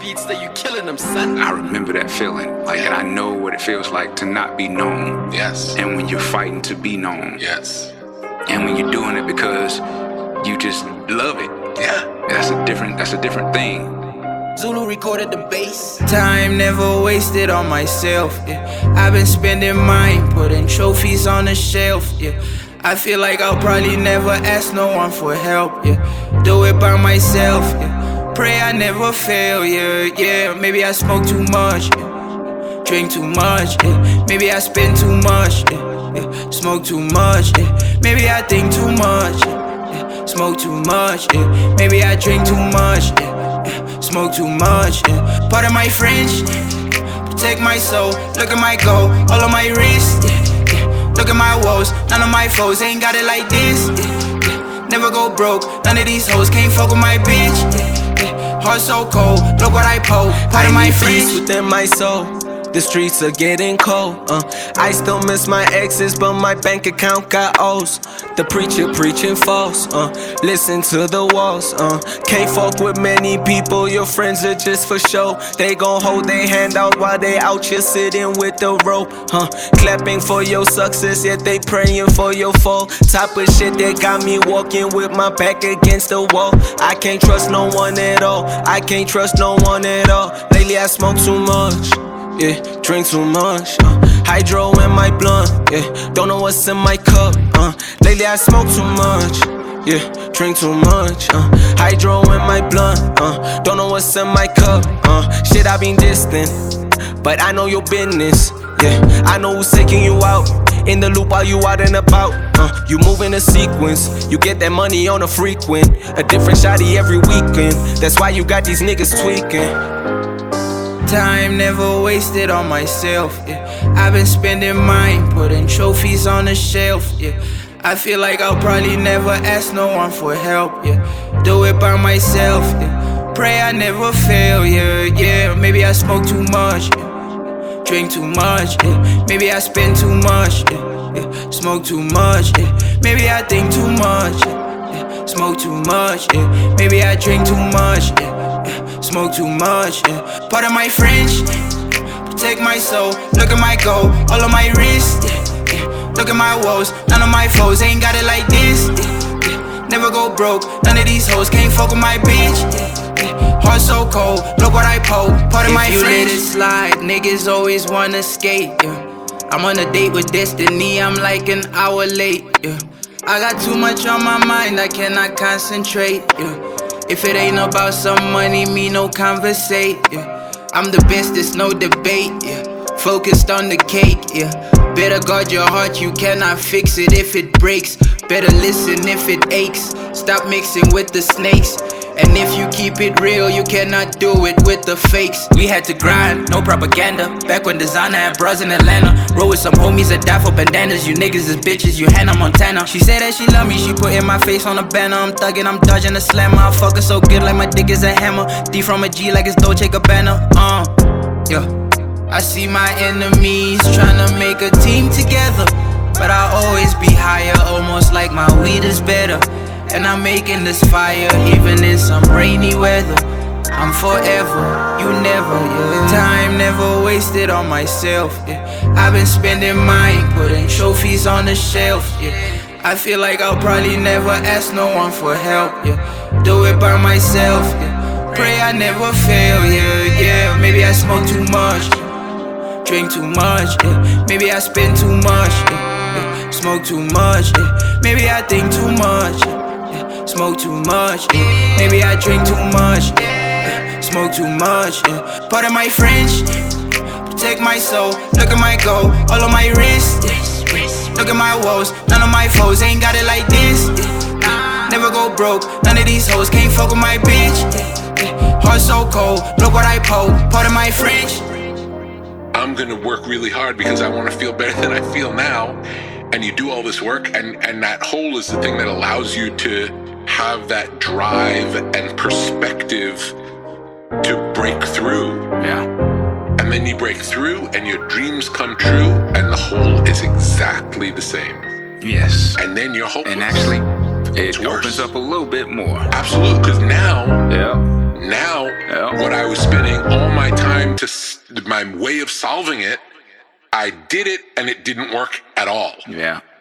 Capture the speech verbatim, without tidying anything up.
beats that you killing them, son. I remember that feeling, like, Yeah. and I know what it feels like to not be known. Yes. And when you're fighting to be known. Yes. And when you're doing it because you just love it. Yeah. That's a different, that's a different thing. Zulu recorded the bass. Time never wasted on myself, yeah. I've been spending mine, putting trophies on the shelf, yeah. I feel like I'll probably never ask no one for help, yeah. Do it by myself, yeah. Pray I never fail, yeah, yeah. Maybe I smoke too much, yeah. Drink too much, yeah. Maybe I spend too much, yeah, yeah. Smoke too much, yeah. Maybe I think too much, yeah, yeah. Smoke too much, yeah. Maybe I drink too much, yeah. Smoke too much, yeah. Part of my French, yeah. Protect my soul. Look at my goal, all on my wrist, yeah, yeah. Look at my woes, none of my foes ain't got it like this, yeah, yeah. Never go broke, none of these hoes can't fuck with my bitch, yeah, yeah. Heart so cold, look what I pull. Part I of my need French. peace within my soul. The streets are getting cold. Uh, I still miss my exes, but my bank account got O's. The preacher preaching false. Uh, listen to the walls. Uh, can't fuck with many people. Your friends are just for show. They gon' hold their hand out while they out here sitting with the rope. Huh? Clapping for your success, yet they praying for your fall. Type of shit that got me walking with my back against the wall. I can't trust no one at all. I can't trust no one at all. Lately I smoke too much. Yeah, drink too much, uh, hydro in my blunt, yeah, don't know what's in my cup, uh, lately I smoke too much, yeah, drink too much, uh, hydro in my blunt, uh, don't know what's in my cup, uh, shit I been distant, but I know your business, yeah, I know who's taking you out, in the loop while you out and about, uh, you move in a sequence, you get that money on a frequent, a different shawty every weekend, that's why you got these niggas tweaking. Time never wasted on myself, yeah. I've been spending mine, putting trophies on the shelf, yeah. I feel like I'll probably never ask no one for help, yeah. Do it by myself, yeah. Pray I never fail, yeah, yeah. Maybe I smoke too much, yeah. Drink too much, yeah. Maybe I spend too much, yeah, yeah. Smoke too much, yeah. Maybe I think too much, yeah, yeah. Smoke too much, yeah. Maybe I drink too much, yeah. Smoke too much, yeah. Part of my French, yeah. Protect my soul. Look at my goal, all on my wrist, yeah, yeah. Look at my woes, none of my foes ain't got it like this, yeah, yeah. Never go broke, none of these hoes can't fuck with my bitch, yeah, yeah. Heart so cold, look what I pull. Part of my French. If you let it slide, niggas always wanna skate, yeah. I'm on a date with destiny, I'm like an hour late, yeah. I got too much on my mind, I cannot concentrate, yeah. If it ain't about some money, me no conversate, yeah. I'm the best, there's no debate, yeah. Focused on the cake, yeah. Better guard your heart, you cannot fix it if it breaks. Better listen if it aches. Stop mixing with the snakes. And if you keep it real, you cannot do it with the fakes. We had to grind, no propaganda. Back when designer had bras in Atlanta. Roll with some homies that die for bandanas. You niggas is bitches, you Hannah Montana. She said that she love me, she put in my face on a banner. I'm thugging, I'm dodging the slammer. I fuck her so good like my dick is a hammer. D from a G like it's Dolce Gabbana. Uh, yeah. I see my enemies tryna make a team together, but I always be higher, almost like my weed is better. And I'm making this fire even in some rainy weather. I'm forever, you never, yeah. Time never wasted on myself, yeah. I've been spending mine, putting trophies on the shelf, yeah. I feel like I'll probably never ask no one for help, yeah. Do it by myself, yeah. Pray I never fail, yeah, yeah. Maybe I smoke too much, drink too much, yeah. Maybe I spend too much, yeah, yeah. Smoke too much, yeah. Maybe I think too much, yeah. Smoke too much, yeah. Maybe I drink too much, yeah. Smoke too much, yeah. Part of my French, yeah. Protect my soul. Look at my goal, all on my wrist, yeah. Look at my woes, none of my foes ain't got it like this, yeah. Never go broke, none of these hoes can't fuck with my bitch, yeah. Heart so cold, look what I pull. Part of my French. I'm gonna work really hard because I want to feel better than I feel now. And you do all this work, and, and that hole is the thing that allows you to have that drive and perspective to break through. Yeah. And then you break through and your dreams come true and the hole is exactly the same. Yes. And then you're hopeless. And actually, It worse. opens up a little bit more. Absolutely, because now, Yeah. now, Yeah. what I was spending all my time to s- my way of solving it, I did it and it didn't work at all. Yeah.